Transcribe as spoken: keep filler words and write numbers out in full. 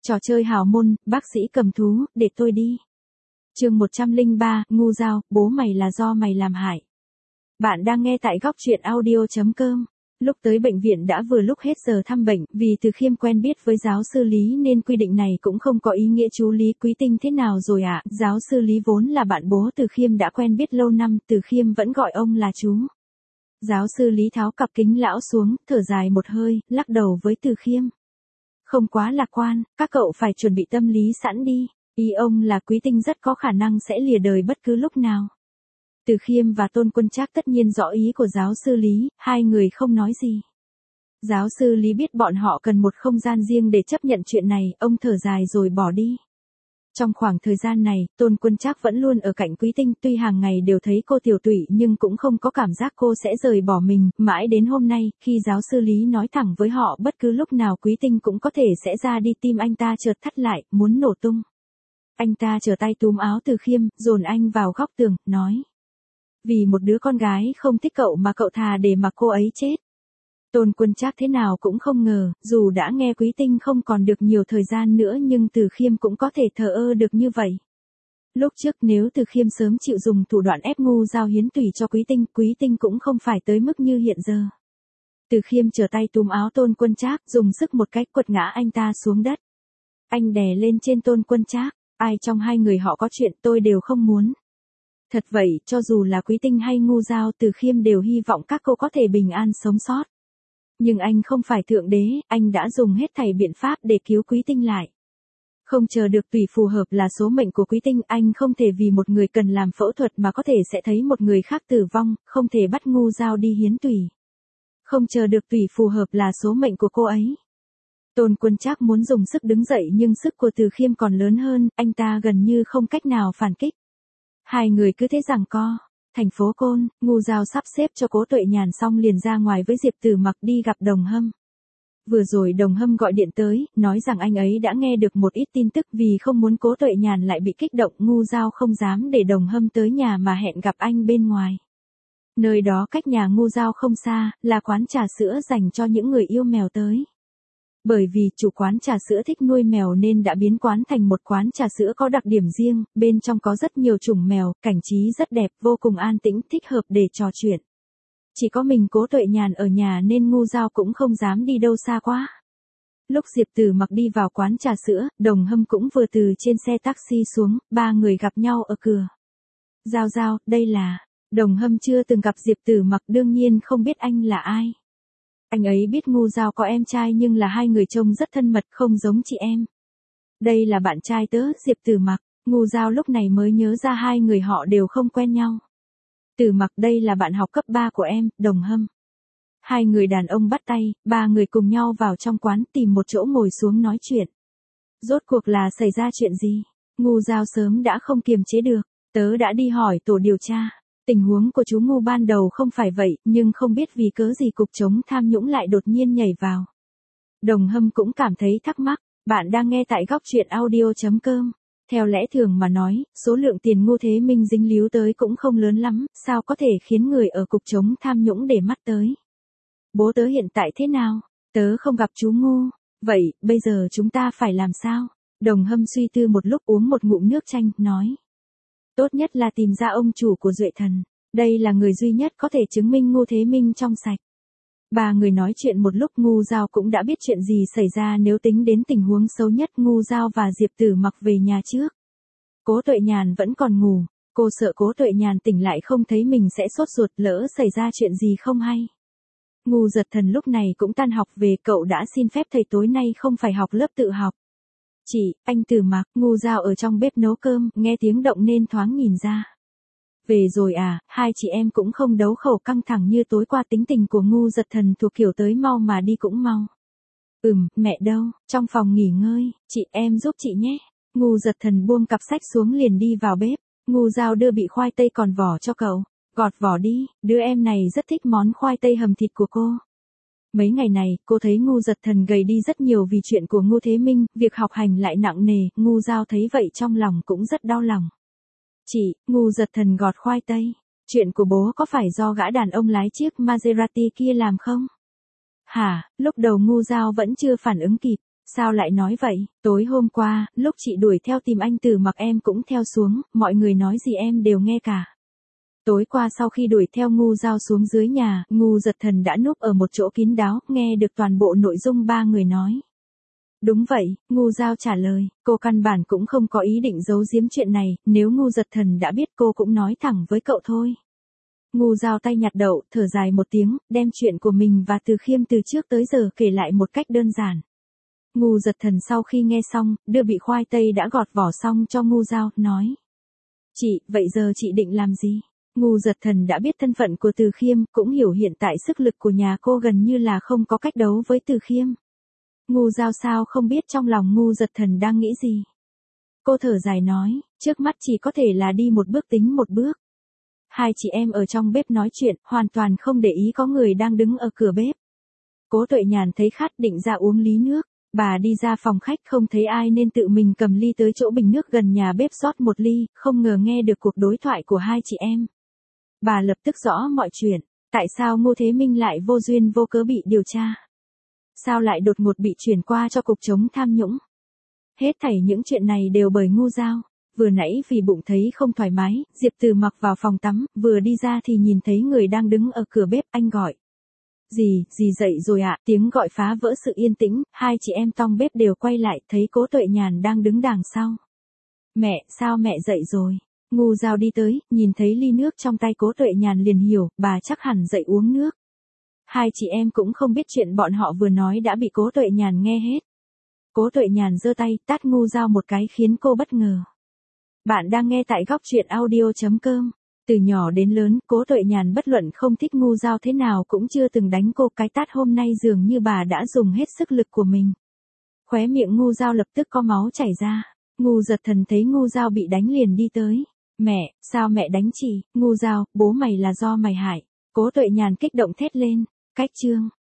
Trò chơi hào môn, bác sĩ cầm thú, để tôi đi. Chương một trăm lẻ ba, ngu dao, bố mày là do mày làm hại. Bạn đang nghe tại góc truyện audio chấm com. Lúc tới bệnh viện đã vừa lúc hết giờ thăm bệnh, vì Từ Khiêm quen biết với giáo sư Lý nên quy định này cũng không có ý nghĩa. Chú Lý Quý Tinh thế nào rồi ạ? À? Giáo sư Lý vốn là bạn bố Từ Khiêm đã quen biết lâu năm, Từ Khiêm vẫn gọi ông là chú. Giáo sư Lý tháo cặp kính lão xuống, thở dài một hơi, lắc đầu với Từ Khiêm. Không quá lạc quan, các cậu phải chuẩn bị tâm lý sẵn đi. Ý ông là Quý Tinh rất có khả năng sẽ lìa đời bất cứ lúc nào. Từ Khiêm và Tôn Quân Trác tất nhiên rõ ý của giáo sư Lý, hai người không nói gì. Giáo sư Lý biết bọn họ cần một không gian riêng để chấp nhận chuyện này, ông thở dài rồi bỏ đi. Trong khoảng thời gian này, Tôn Quân Trác vẫn luôn ở cạnh Quý Tinh, tuy hàng ngày đều thấy cô tiểu tụy nhưng cũng không có cảm giác cô sẽ rời bỏ mình, mãi đến hôm nay, khi giáo sư Lý nói thẳng với họ bất cứ lúc nào Quý Tinh cũng có thể sẽ ra đi, tim anh ta chợt thắt lại, muốn nổ tung. Anh ta trở tay túm áo Từ Khiêm, dồn anh vào góc tường, nói. Vì một đứa con gái không thích cậu mà cậu thà để mặc cô ấy chết. Tôn Quân Trác thế nào cũng không ngờ, dù đã nghe Quý Tinh không còn được nhiều thời gian nữa nhưng Từ Khiêm cũng có thể thờ ơ được như vậy. Lúc trước nếu Từ Khiêm sớm chịu dùng thủ đoạn ép ngu dao hiến tủy cho Quý Tinh, Quý Tinh cũng không phải tới mức như hiện giờ. Từ Khiêm trở tay túm áo Tôn Quân Trác, dùng sức một cách quật ngã anh ta xuống đất. Anh đè lên trên Tôn Quân Trác, ai trong hai người họ có chuyện tôi đều không muốn. Thật vậy, cho dù là Quý Tinh hay ngu dao, Từ Khiêm đều hy vọng các cô có thể bình an sống sót. Nhưng anh không phải thượng đế, anh đã dùng hết thảy biện pháp để cứu Quý Tinh lại. Không chờ được tùy phù hợp là số mệnh của Quý Tinh, anh không thể vì một người cần làm phẫu thuật mà có thể sẽ thấy một người khác tử vong, không thể bắt ngu dao đi hiến tủy. Không chờ được tùy phù hợp là số mệnh của cô ấy. Tôn Quân Trác muốn dùng sức đứng dậy nhưng sức của Từ Khiêm còn lớn hơn, anh ta gần như không cách nào phản kích. Hai người cứ thế giằng co. Thành phố Côn, ngu dao sắp xếp cho Cố Tuệ Nhàn xong liền ra ngoài với Diệp Tử Mặc đi gặp Đồng Hâm. Vừa rồi Đồng Hâm gọi điện tới, nói rằng anh ấy đã nghe được một ít tin tức, vì không muốn Cố Tuệ Nhàn lại bị kích động, ngu dao không dám để Đồng Hâm tới nhà mà hẹn gặp anh bên ngoài. Nơi đó cách nhà ngu dao không xa, là quán trà sữa dành cho những người yêu mèo tới. Bởi vì chủ quán trà sữa thích nuôi mèo nên đã biến quán thành một quán trà sữa có đặc điểm riêng, bên trong có rất nhiều chủng mèo, cảnh trí rất đẹp, vô cùng an tĩnh, thích hợp để trò chuyện. Chỉ có mình Cố Tuệ Nhàn ở nhà nên ngu dao cũng không dám đi đâu xa quá. Lúc Diệp Tử Mặc đi vào quán trà sữa, Đồng Hâm cũng vừa từ trên xe taxi xuống, ba người gặp nhau ở cửa. Giao Giao, đây là... Đồng Hâm chưa từng gặp Diệp Tử Mặc, đương nhiên không biết anh là ai. Anh ấy biết ngu dao có em trai nhưng là hai người trông rất thân mật, không giống chị em. Đây là bạn trai tớ, Diệp Tử Mặc. Ngu dao lúc này mới nhớ ra hai người họ đều không quen nhau. Tử Mặc, đây là bạn học cấp ba của em, Đồng Hâm. Hai người đàn ông bắt tay, ba người cùng nhau vào trong quán tìm một chỗ ngồi xuống nói chuyện. Rốt cuộc là xảy ra chuyện gì? Ngu dao sớm đã không kiềm chế được, tớ đã đi hỏi tổ điều tra. Tình huống của chú ngu ban đầu không phải vậy, nhưng không biết vì cớ gì cục chống tham nhũng lại đột nhiên nhảy vào. Đồng Hâm cũng cảm thấy thắc mắc, bạn đang nghe tại góc truyện audio chấm com. Theo lẽ thường mà nói, số lượng tiền Ngô Thế Minh dính líu tới cũng không lớn lắm, sao có thể khiến người ở cục chống tham nhũng để mắt tới. Bố tớ hiện tại thế nào? Tớ không gặp chú ngu. Vậy, bây giờ chúng ta phải làm sao? Đồng Hâm suy tư một lúc, uống một ngụm nước chanh, nói. Tốt nhất là tìm ra ông chủ của Duệ Thần. Đây là người duy nhất có thể chứng minh Ngô Thế Minh trong sạch. Ba người nói chuyện một lúc, ngu dao cũng đã biết chuyện gì xảy ra. Nếu tính đến tình huống xấu nhất, ngu dao và Diệp Tử Mặc về nhà trước. Cố Tuệ Nhàn vẫn còn ngủ. Cô sợ Cố Tuệ Nhàn tỉnh lại không thấy mình sẽ sốt ruột, lỡ xảy ra chuyện gì không hay. Ngu Giật Thần lúc này cũng tan học về, cậu đã xin phép thầy tối nay không phải học lớp tự học. Chị, anh Tử Mặc, ngu dao ở trong bếp nấu cơm, nghe tiếng động nên thoáng nhìn ra. Về rồi à, hai chị em cũng không đấu khẩu căng thẳng như tối qua. Tính tình của Ngu Giật Thần thuộc kiểu tới mau mà đi cũng mau. Ừm, mẹ đâu, trong phòng nghỉ ngơi, chị em giúp chị nhé. Ngu Giật Thần buông cặp sách xuống liền đi vào bếp. Ngu dao đưa bị khoai tây còn vỏ cho cậu. Gọt vỏ đi, đứa em này rất thích món khoai tây hầm thịt của cô. Mấy ngày này, cô thấy Ngu Giật Thần gầy đi rất nhiều vì chuyện của Ngô Thế Minh, việc học hành lại nặng nề, ngu dao thấy vậy trong lòng cũng rất đau lòng. Chị, Ngu Giật Thần gọt khoai tây. Chuyện của bố có phải do gã đàn ông lái chiếc Maserati kia làm không? Hả, lúc đầu ngu dao vẫn chưa phản ứng kịp. Sao lại nói vậy, tối hôm qua, lúc chị đuổi theo tìm anh Từ Mặc em cũng theo xuống, mọi người nói gì em đều nghe cả. Tối qua sau khi đuổi theo Ngu Giao xuống dưới nhà, Ngu Giật Thần đã núp ở một chỗ kín đáo, nghe được toàn bộ nội dung ba người nói. Đúng vậy, Ngu Giao trả lời, cô căn bản cũng không có ý định giấu giếm chuyện này, nếu Ngu Giật Thần đã biết cô cũng nói thẳng với cậu thôi. Ngu Giao tay nhặt đậu, thở dài một tiếng, đem chuyện của mình và Từ Khiêm từ trước tới giờ kể lại một cách đơn giản. Ngu Giật Thần sau khi nghe xong, đưa bị khoai tây đã gọt vỏ xong cho Ngu Giao, nói. Chị, vậy giờ chị định làm gì? Ngu Giật Thần đã biết thân phận của Từ Khiêm, cũng hiểu hiện tại sức lực của nhà cô gần như là không có cách đấu với Từ Khiêm. Ngu Giao sao không biết trong lòng Ngu Giật Thần đang nghĩ gì. Cô thở dài nói, trước mắt chỉ có thể là đi một bước tính một bước. Hai chị em ở trong bếp nói chuyện, hoàn toàn không để ý có người đang đứng ở cửa bếp. Cố Tuệ Nhàn thấy khát định ra uống ly nước. Bà đi ra phòng khách không thấy ai nên tự mình cầm ly tới chỗ bình nước gần nhà bếp rót một ly, không ngờ nghe được cuộc đối thoại của hai chị em. Bà lập tức rõ mọi chuyện, tại sao Ngô Thế Minh lại vô duyên vô cớ bị điều tra? Sao lại đột ngột bị chuyển qua cho cục chống tham nhũng? Hết thảy những chuyện này đều bởi Ngu Giao. Vừa nãy vì bụng thấy không thoải mái, Diệp Từ Mặc vào phòng tắm, vừa đi ra thì nhìn thấy người đang đứng ở cửa bếp, anh gọi. Dì, dì dậy rồi ạ, tiếng gọi phá vỡ sự yên tĩnh, hai chị em trong bếp đều quay lại, thấy Cố Tuệ Nhàn đang đứng đằng sau. Mẹ, sao mẹ dậy rồi? Ngu Giao đi tới, nhìn thấy ly nước trong tay Cố Tuệ Nhàn liền hiểu, bà chắc hẳn dậy uống nước. Hai chị em cũng không biết chuyện bọn họ vừa nói đã bị Cố Tuệ Nhàn nghe hết. Cố Tuệ Nhàn giơ tay, tát Ngu Giao một cái khiến cô bất ngờ. Bạn đang nghe tại góc truyện audio chấm com. Từ nhỏ đến lớn, Cố Tuệ Nhàn bất luận không thích Ngu Giao thế nào cũng chưa từng đánh cô, cái tát hôm nay dường như bà đã dùng hết sức lực của mình. Khóe miệng Ngu Giao lập tức có máu chảy ra. Ngu Giật Thần thấy Ngu Giao bị đánh liền đi tới. Mẹ, sao mẹ đánh chị? Ngu Giao, bố mày là do mày hại. Cố Tuệ Nhàn kích động thét lên. Cách chương.